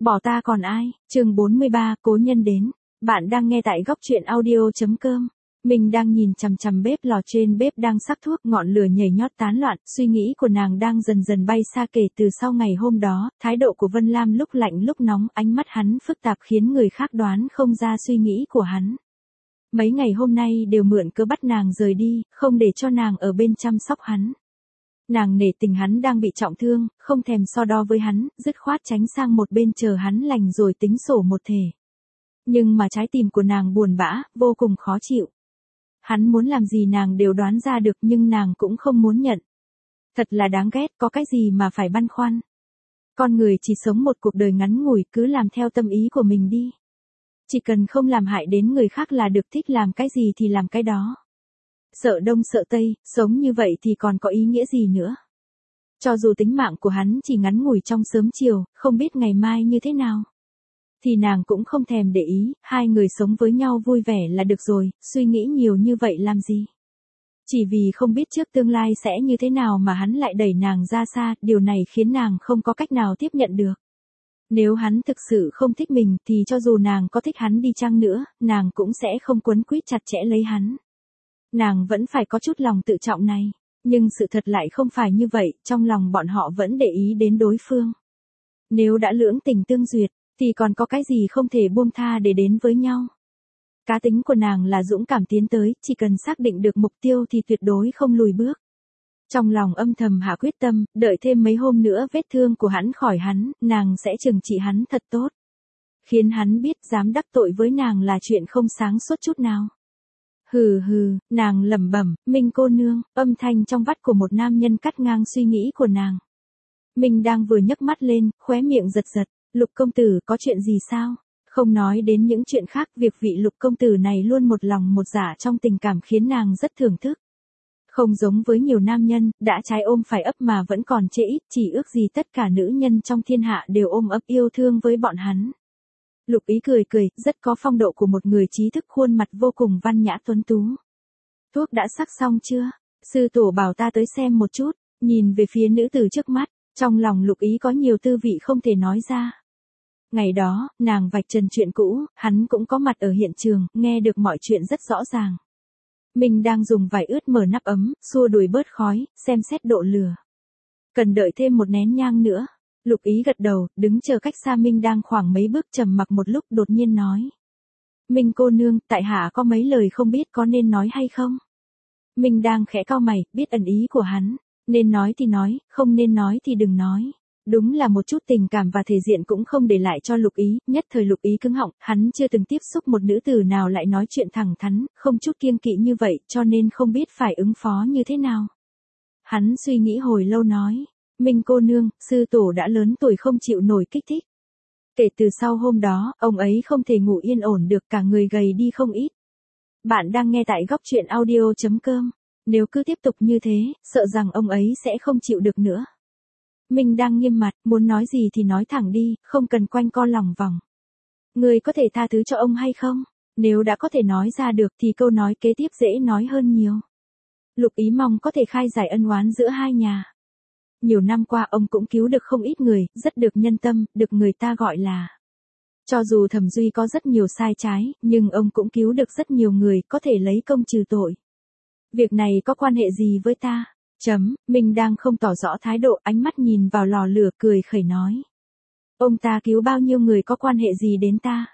Bỏ ta còn ai, chương 43, cố nhân đến. Bạn đang nghe tại góc truyện audio.com. Mình đang nhìn chằm chằm bếp lò, trên bếp đang sắc thuốc, ngọn lửa nhảy nhót tán loạn, suy nghĩ của nàng đang dần dần bay xa kể từ sau ngày hôm đó, thái độ của Vân Lam lúc lạnh lúc nóng, ánh mắt hắn phức tạp khiến người khác đoán không ra suy nghĩ của hắn. Mấy ngày hôm nay đều mượn cớ bắt nàng rời đi, không để cho nàng ở bên chăm sóc hắn. Nàng nể tình hắn đang bị trọng thương, không thèm so đo với hắn, dứt khoát tránh sang một bên chờ hắn lành rồi tính sổ một thể. Nhưng mà trái tim của nàng buồn bã, vô cùng khó chịu. Hắn muốn làm gì nàng đều đoán ra được nhưng nàng cũng không muốn nhận. Thật là đáng ghét, có cái gì mà phải băn khoăn. Con người chỉ sống một cuộc đời ngắn ngủi, cứ làm theo tâm ý của mình đi. Chỉ cần không làm hại đến người khác là được, thích làm cái gì thì làm cái đó. Sợ đông sợ tây, sống như vậy thì còn có ý nghĩa gì nữa. Cho dù tính mạng của hắn chỉ ngắn ngủi trong sớm chiều, không biết ngày mai như thế nào. Thì nàng cũng không thèm để ý, hai người sống với nhau vui vẻ là được rồi, suy nghĩ nhiều như vậy làm gì. Chỉ vì không biết trước tương lai sẽ như thế nào mà hắn lại đẩy nàng ra xa, điều này khiến nàng không có cách nào tiếp nhận được. Nếu hắn thực sự không thích mình thì cho dù nàng có thích hắn đi chăng nữa, nàng cũng sẽ không quấn quýt chặt chẽ lấy hắn. Nàng vẫn phải có chút lòng tự trọng này, nhưng sự thật lại không phải như vậy, trong lòng bọn họ vẫn để ý đến đối phương. Nếu đã lưỡng tình tương duyệt, thì còn có cái gì không thể buông tha để đến với nhau. Cá tính của nàng là dũng cảm tiến tới, chỉ cần xác định được mục tiêu thì tuyệt đối không lùi bước. Trong lòng âm thầm hạ quyết tâm, đợi thêm mấy hôm nữa vết thương của hắn khỏi hắn, nàng sẽ trừng trị hắn thật tốt. Khiến hắn biết dám đắc tội với nàng là chuyện không sáng suốt chút nào. Hừ hừ, nàng lẩm bẩm, Minh cô nương, âm thanh trong vắt của một nam nhân cắt ngang suy nghĩ của nàng. Minh đang vừa nhấc mắt lên, khóe miệng giật giật, Lục công tử có chuyện gì sao? Không nói đến những chuyện khác, việc vị Lục công tử này luôn một lòng một dạ trong tình cảm khiến nàng rất thưởng thức. Không giống với nhiều nam nhân, đã trái ôm phải ấp mà vẫn còn chê ít, chỉ ước gì tất cả nữ nhân trong thiên hạ đều ôm ấp yêu thương với bọn hắn. Lục Ý cười cười, rất có phong độ của một người trí thức, khuôn mặt vô cùng văn nhã tuấn tú. Thuốc đã sắc xong chưa? Sư tổ bảo ta tới xem một chút, nhìn về phía nữ tử trước mắt, trong lòng Lục Ý có nhiều tư vị không thể nói ra. Ngày đó, nàng vạch trần chuyện cũ, hắn cũng có mặt ở hiện trường, nghe được mọi chuyện rất rõ ràng. Mình đang dùng vải ướt mở nắp ấm, xua đuổi bớt khói, xem xét độ lửa. Cần đợi thêm một nén nhang nữa. Lục Ý gật đầu, đứng chờ cách xa Minh đang khoảng mấy bước, trầm mặc một lúc đột nhiên nói. Minh cô nương, tại hạ có mấy lời không biết có nên nói hay không? Minh đang khẽ cau mày, biết ẩn ý của hắn. Nên nói thì nói, không nên nói thì đừng nói. Đúng là một chút tình cảm và thể diện cũng không để lại cho Lục Ý, nhất thời Lục Ý cứng họng, hắn chưa từng tiếp xúc một nữ tử nào lại nói chuyện thẳng thắn, không chút kiêng kỵ như vậy, cho nên không biết phải ứng phó như thế nào. Hắn suy nghĩ hồi lâu nói, Minh cô nương, sư tổ đã lớn tuổi không chịu nổi kích thích. Kể từ sau hôm đó, ông ấy không thể ngủ yên ổn được, cả người gầy đi không ít. Bạn đang nghe tại góc truyện audio.com. Nếu cứ tiếp tục như thế, sợ rằng ông ấy sẽ không chịu được nữa. Mình đang nghiêm mặt, muốn nói gì thì nói thẳng đi, không cần quanh co lòng vòng. Người có thể tha thứ cho ông hay không? Nếu đã có thể nói ra được thì câu nói kế tiếp dễ nói hơn nhiều. Lục Ý mong có thể khai giải ân oán giữa hai nhà. Nhiều năm qua ông cũng cứu được không ít người, rất được nhân tâm, được người ta gọi là. Cho dù Thẩm Duy có rất nhiều sai trái, nhưng ông cũng cứu được rất nhiều người, có thể lấy công trừ tội. Việc này có quan hệ gì với ta? Mình đang không tỏ rõ thái độ, ánh mắt nhìn vào lò lửa, cười khẩy nói. Ông ta cứu bao nhiêu người có quan hệ gì đến ta?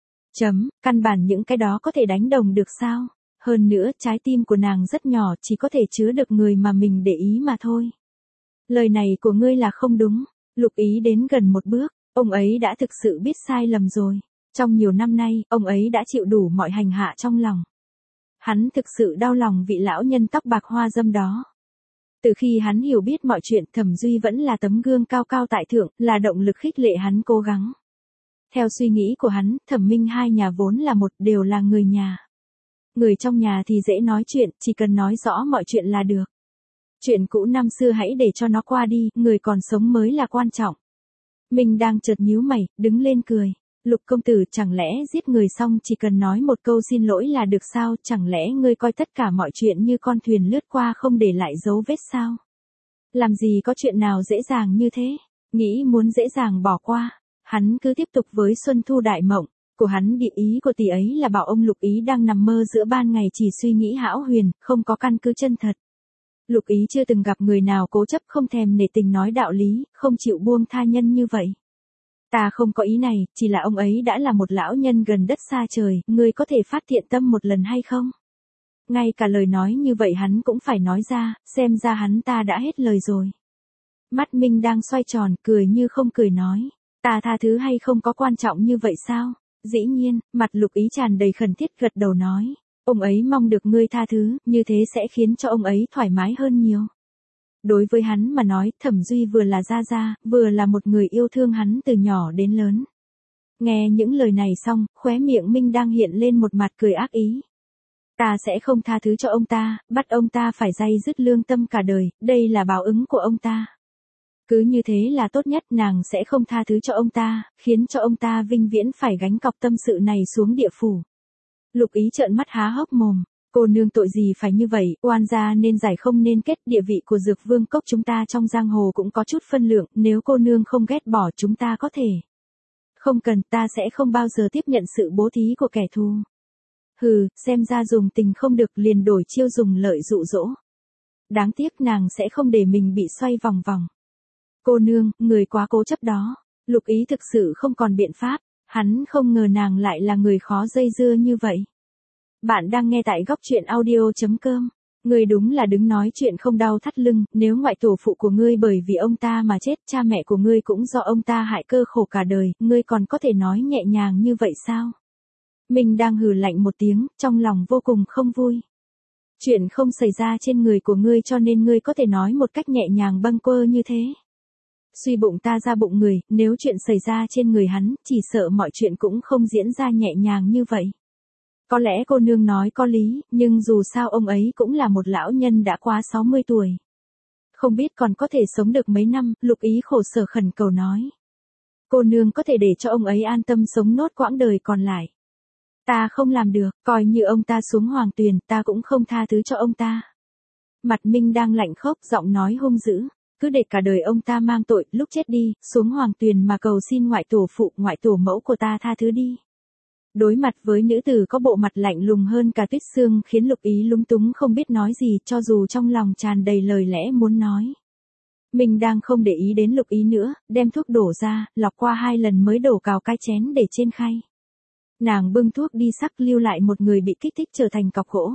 Căn bản những cái đó có thể đánh đồng được sao? Hơn nữa, trái tim của nàng rất nhỏ, chỉ có thể chứa được người mà mình để ý mà thôi. Lời này của ngươi là không đúng. Lục Ý đến gần một bước, ông ấy đã thực sự biết sai lầm rồi. Trong nhiều năm nay, ông ấy đã chịu đủ mọi hành hạ trong lòng. Hắn thực sự đau lòng vị lão nhân tóc bạc hoa dâm đó. Từ khi hắn hiểu biết mọi chuyện, Thẩm Duy vẫn là tấm gương cao cao tại thượng, là động lực khích lệ hắn cố gắng. Theo suy nghĩ của hắn, Thẩm Minh hai nhà vốn là một, đều là người nhà. Người trong nhà thì dễ nói chuyện, chỉ cần nói rõ mọi chuyện là được. Chuyện cũ năm xưa hãy để cho nó qua đi, người còn sống mới là quan trọng. Mình đang chợt nhíu mày, đứng lên cười. Lục công tử, chẳng lẽ giết người xong chỉ cần nói một câu xin lỗi là được sao? Chẳng lẽ ngươi coi tất cả mọi chuyện như con thuyền lướt qua không để lại dấu vết sao? Làm gì có chuyện nào dễ dàng như thế? Nghĩ muốn dễ dàng bỏ qua. Hắn cứ tiếp tục với Xuân Thu Đại Mộng, của hắn địa ý của tỷ ấy là bảo ông Lục Ý đang nằm mơ giữa ban ngày chỉ suy nghĩ hão huyền, không có căn cứ chân thật. Lục Ý chưa từng gặp người nào cố chấp không thèm nể tình nói đạo lý, không chịu buông tha nhân như vậy. Ta không có ý này, chỉ là ông ấy đã là một lão nhân gần đất xa trời, ngươi có thể phát thiện tâm một lần hay không? Ngay cả lời nói như vậy hắn cũng phải nói ra, xem ra hắn ta đã hết lời rồi. Mắt Minh đang xoay tròn, cười như không cười nói. Ta tha thứ hay không có quan trọng như vậy sao? Dĩ nhiên, mặt Lục Ý tràn đầy khẩn thiết gật đầu nói. Ông ấy mong được ngươi tha thứ, như thế sẽ khiến cho ông ấy thoải mái hơn nhiều. Đối với hắn mà nói, Thẩm Duy vừa là gia gia, vừa là một người yêu thương hắn từ nhỏ đến lớn. Nghe những lời này xong, khóe miệng Minh đang hiện lên một mặt cười ác ý. Ta sẽ không tha thứ cho ông ta, bắt ông ta phải day dứt lương tâm cả đời, đây là báo ứng của ông ta. Cứ như thế là tốt nhất, nàng sẽ không tha thứ cho ông ta, khiến cho ông ta vinh viễn phải gánh cọc tâm sự này xuống địa phủ. Lục Ý trợn mắt há hốc mồm. Cô nương tội gì phải như vậy, oan gia nên giải không nên kết, địa vị của Dược Vương cốc chúng ta trong giang hồ cũng có chút phân lượng, nếu cô nương không ghét bỏ chúng ta có thể. Không cần, ta sẽ không bao giờ tiếp nhận sự bố thí của kẻ thù. Hừ, xem ra dùng tình không được liền đổi chiêu dùng lợi dụ dỗ. Đáng tiếc nàng sẽ không để mình bị xoay vòng vòng. Cô nương, người quá cố chấp đó. Lục Ý thực sự không còn biện pháp, hắn không ngờ nàng lại là người khó dây dưa như vậy. Bạn đang nghe tại góc truyện audio.com. Ngươi đúng là đứng nói chuyện không đau thắt lưng, nếu ngoại tổ phụ của ngươi bởi vì ông ta mà chết, cha mẹ của ngươi cũng do ông ta hại cơ khổ cả đời, ngươi còn có thể nói nhẹ nhàng như vậy sao? Mình đang hừ lạnh một tiếng, trong lòng vô cùng không vui. Chuyện không xảy ra trên người của ngươi cho nên ngươi có thể nói một cách nhẹ nhàng bâng quơ như thế. Suy bụng ta ra bụng người, nếu chuyện xảy ra trên người hắn, chỉ sợ mọi chuyện cũng không diễn ra nhẹ nhàng như vậy. Có lẽ cô nương nói có lý, nhưng dù sao ông ấy cũng là một lão nhân đã quá 60 tuổi. Không biết còn có thể sống được mấy năm, Lục Ý khổ sở khẩn cầu nói. Cô nương có thể để cho ông ấy an tâm sống nốt quãng đời còn lại. Ta không làm được, coi như ông ta xuống hoàng tuyền, ta cũng không tha thứ cho ông ta. Mặt Minh đang lạnh khốc, giọng nói hung dữ. Cứ để cả đời ông ta mang tội, lúc chết đi, xuống hoàng tuyền mà cầu xin ngoại tổ phụ, ngoại tổ mẫu của ta tha thứ đi. Đối mặt với nữ tử có bộ mặt lạnh lùng hơn cả tuyết xương khiến Lục Ý lúng túng không biết nói gì cho dù trong lòng tràn đầy lời lẽ muốn nói. Mình đang không để ý đến Lục Ý nữa, đem thuốc đổ ra, lọc qua 2 lần mới đổ cào cái chén để trên khay. Nàng bưng thuốc đi sắc lưu lại một người bị kích thích trở thành cọc gỗ.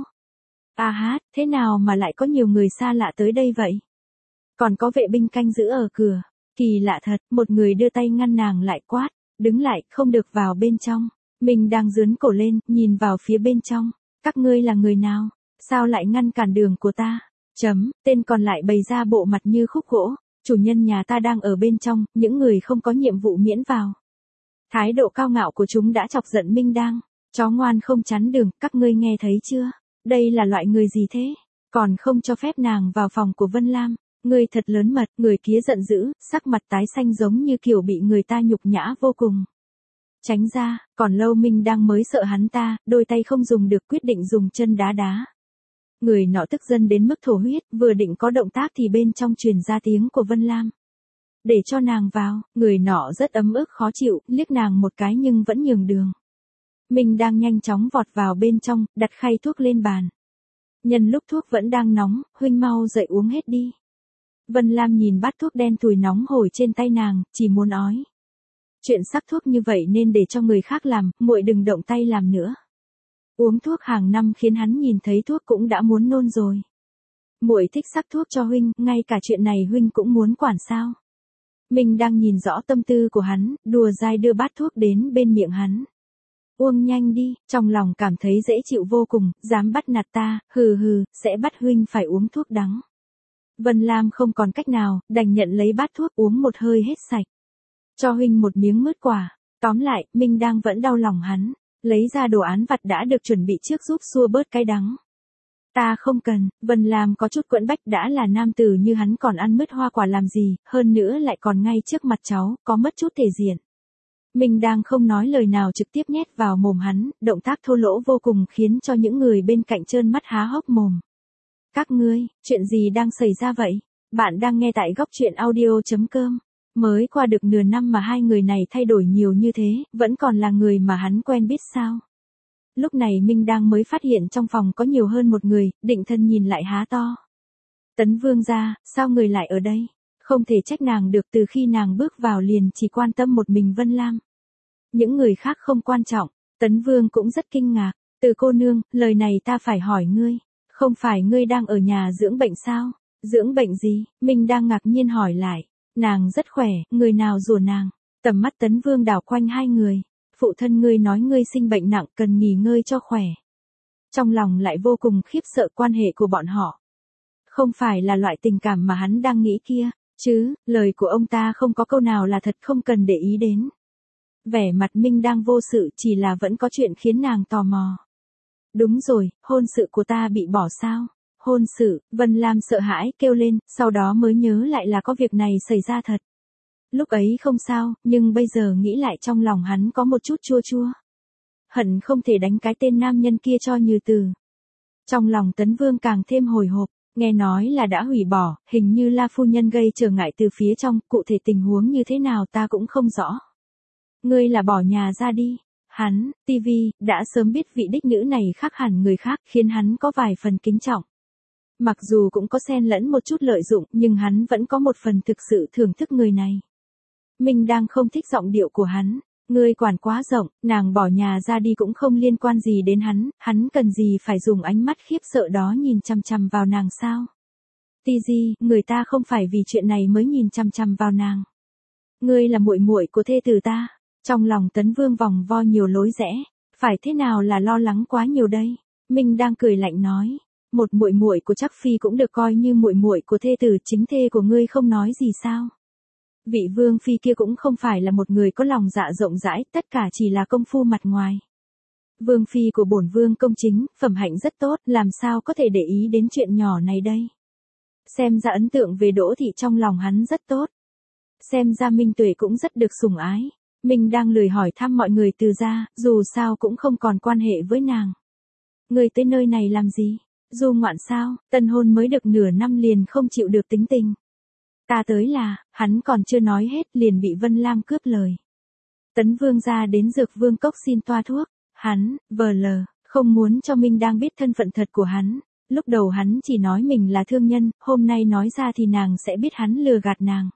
À hát, thế nào mà lại có nhiều người xa lạ tới đây vậy? Còn có vệ binh canh giữ ở cửa. Kỳ lạ thật, một người đưa tay ngăn nàng lại quát, đứng lại, không được vào bên trong. Mình đang dướn cổ lên, nhìn vào phía bên trong. Các ngươi là người nào? Sao lại ngăn cản đường của ta? Tên còn lại bày ra bộ mặt như khúc gỗ. Chủ nhân nhà ta đang ở bên trong, những người không có nhiệm vụ miễn vào. Thái độ cao ngạo của chúng đã chọc giận Minh Đang. Chó ngoan không chắn đường, các ngươi nghe thấy chưa? Đây là loại người gì thế? Còn không cho phép nàng vào phòng của Vân Lam. Người thật lớn mật, người kia giận dữ, sắc mặt tái xanh giống như kiểu bị người ta nhục nhã vô cùng. Tránh ra, còn lâu Minh đang mới sợ hắn ta, đôi tay không dùng được quyết định dùng chân đá đá. Người nọ tức giận đến mức thổ huyết, vừa định có động tác thì bên trong truyền ra tiếng của Vân Lam. Để cho nàng vào, người nọ rất ấm ức khó chịu, liếc nàng một cái nhưng vẫn nhường đường. Minh đang nhanh chóng vọt vào bên trong, đặt khay thuốc lên bàn. Nhân lúc thuốc vẫn đang nóng, huynh mau dậy uống hết đi. Vân Lam nhìn bát thuốc đen thui nóng hổi trên tay nàng, chỉ muốn ói. Chuyện sắc thuốc như vậy nên để cho người khác làm, muội đừng động tay làm nữa. Uống thuốc hàng năm khiến hắn nhìn thấy thuốc cũng đã muốn nôn rồi. Muội thích sắc thuốc cho huynh, ngay cả chuyện này huynh cũng muốn quản sao? Mình đang nhìn rõ tâm tư của hắn, đùa dai đưa bát thuốc đến bên miệng hắn. Uống nhanh đi, trong lòng cảm thấy dễ chịu vô cùng, dám bắt nạt ta, hừ hừ, sẽ bắt huynh phải uống thuốc đắng. Vân Lam không còn cách nào, đành nhận lấy bát thuốc uống một hơi hết sạch. Cho huynh một miếng mứt quả. Tóm lại, Minh đang vẫn đau lòng hắn, lấy ra đồ án vặt đã được chuẩn bị trước giúp xua bớt cái đắng. Ta không cần, Vân Lam có chút quẫn bách, đã là nam tử như hắn còn ăn mứt hoa quả làm gì, hơn nữa lại còn ngay trước mặt cháu, có mất chút thể diện. Mình đang không nói lời nào trực tiếp nhét vào mồm hắn, động tác thô lỗ vô cùng khiến cho những người bên cạnh trơn mắt há hốc mồm. Các ngươi, chuyện gì đang xảy ra vậy? Bạn đang nghe tại góc truyện audio.com. Mới qua được nửa năm mà hai người này thay đổi nhiều như thế, vẫn còn là người mà hắn quen biết sao? Lúc này Minh đang mới phát hiện trong phòng có nhiều hơn một người, định thân nhìn lại há to. Tấn Vương gia, sao người lại ở đây? Không thể trách nàng được, từ khi nàng bước vào liền chỉ quan tâm một mình Vân Lam. Những người khác không quan trọng, Tấn Vương cũng rất kinh ngạc. Từ cô nương, lời này ta phải hỏi ngươi. Không phải ngươi đang ở nhà dưỡng bệnh sao? Dưỡng bệnh gì? Minh đang ngạc nhiên hỏi lại. Nàng rất khỏe, người nào rủa nàng? Tầm mắt Tấn Vương đảo quanh hai người. Phụ thân ngươi nói ngươi sinh bệnh nặng, cần nghỉ ngơi cho khỏe. Trong lòng lại vô cùng khiếp sợ quan hệ của bọn họ. Không phải là loại tình cảm mà hắn đang nghĩ kia, chứ, lời của ông ta không có câu nào là thật, không cần để ý đến. Vẻ mặt Minh đang vô sự, chỉ là vẫn có chuyện khiến nàng tò mò. Đúng rồi, hôn sự của ta bị bỏ sao? Hôn sự, Vân Lam sợ hãi kêu lên, sau đó mới nhớ lại là có việc này xảy ra thật. Lúc ấy không sao, nhưng bây giờ nghĩ lại trong lòng hắn có một chút chua chua. Hận không thể đánh cái tên nam nhân kia cho như từ. Trong lòng Tấn Vương càng thêm hồi hộp, nghe nói là đã hủy bỏ, hình như La phu nhân gây trở ngại từ phía trong, cụ thể tình huống như thế nào ta cũng không rõ. Ngươi là bỏ nhà ra đi. Hắn, TV, đã sớm biết vị đích nữ này khác hẳn người khác, khiến hắn có vài phần kính trọng. Mặc dù cũng có xen lẫn một chút lợi dụng, nhưng hắn vẫn có một phần thực sự thưởng thức người này. Mình đang không thích giọng điệu của hắn. Ngươi quản quá rộng, nàng bỏ nhà ra đi cũng không liên quan gì đến hắn cần gì phải dùng ánh mắt khiếp sợ đó nhìn chằm chằm vào nàng sao? Tizi, người ta không phải vì chuyện này mới nhìn chằm chằm vào nàng. Ngươi là muội muội của thê tử ta. Trong lòng Tấn Vương vòng vo nhiều lối rẽ, phải thế nào là lo lắng quá nhiều đây? Minh đang cười lạnh nói, một muội muội của Trác phi cũng được coi như muội muội của thê tử chính thê của ngươi, không nói gì sao? Vị vương phi kia cũng không phải là một người có lòng dạ rộng rãi, tất cả chỉ là công phu mặt ngoài. Vương phi của bổn vương công chính, phẩm hạnh rất tốt, làm sao có thể để ý đến chuyện nhỏ này đây? Xem ra ấn tượng về Đỗ thị trong lòng hắn rất tốt. Xem ra Minh Tuệ cũng rất được sủng ái. Mình đang lười hỏi thăm mọi người từ ra, dù sao cũng không còn quan hệ với nàng. Người tới nơi này làm gì? Du ngoạn sao? Tân hôn mới được nửa năm liền không chịu được tính tình. Ta tới là, hắn còn chưa nói hết liền bị Vân Lam cướp lời. Tấn Vương ra đến Dược Vương cốc xin toa thuốc. Hắn, không muốn cho Minh đang biết thân phận thật của hắn. Lúc đầu hắn chỉ nói mình là thương nhân, hôm nay nói ra thì nàng sẽ biết hắn lừa gạt nàng.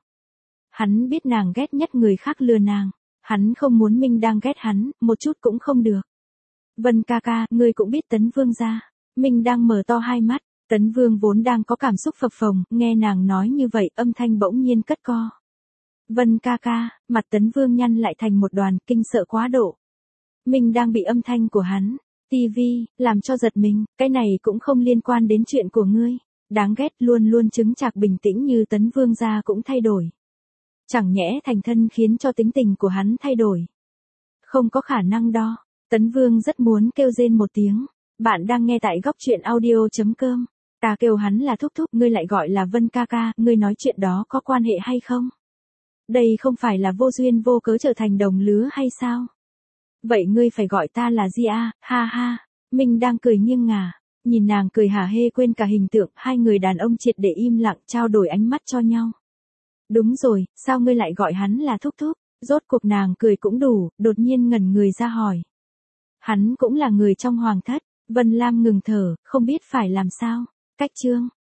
Hắn biết nàng ghét nhất người khác lừa nàng. Hắn không muốn Minh đang ghét hắn, một chút cũng không được. Vân ca ca, ngươi cũng biết Tấn Vương ra. Minh đang mở to hai mắt, Tấn Vương vốn đang có cảm xúc phập phồng, nghe nàng nói như vậy, âm thanh bỗng nhiên cất co. Vân ca ca, mặt Tấn Vương nhăn lại thành một đoàn, kinh sợ quá độ. Minh đang bị âm thanh của hắn, TV, làm cho giật mình, cái này cũng không liên quan đến chuyện của ngươi. Đáng ghét, luôn luôn chứng chạc bình tĩnh như Tấn Vương gia cũng thay đổi. Chẳng nhẽ thành thân khiến cho tính tình của hắn thay đổi. Không có khả năng đó. Tấn Vương rất muốn kêu rên một tiếng. Bạn đang nghe tại góc truyện audio.com. Ta kêu hắn là thúc thúc, ngươi lại gọi là Vân ca ca, ngươi nói chuyện đó có quan hệ hay không? Đây không phải là vô duyên vô cớ trở thành đồng lứa hay sao? Vậy ngươi phải gọi ta là gì à, ha ha. Mình đang cười nghiêng ngả. Nhìn nàng cười hả hê quên cả hình tượng, hai người đàn ông triệt để im lặng trao đổi ánh mắt cho nhau. Đúng rồi, sao ngươi lại gọi hắn là thúc thúc? Rốt cuộc nàng cười cũng đủ, đột nhiên ngẩn người ra hỏi. Hắn cũng là người trong hoàng thất. Vân Lam ngừng thở, không biết phải làm sao. Cách chương.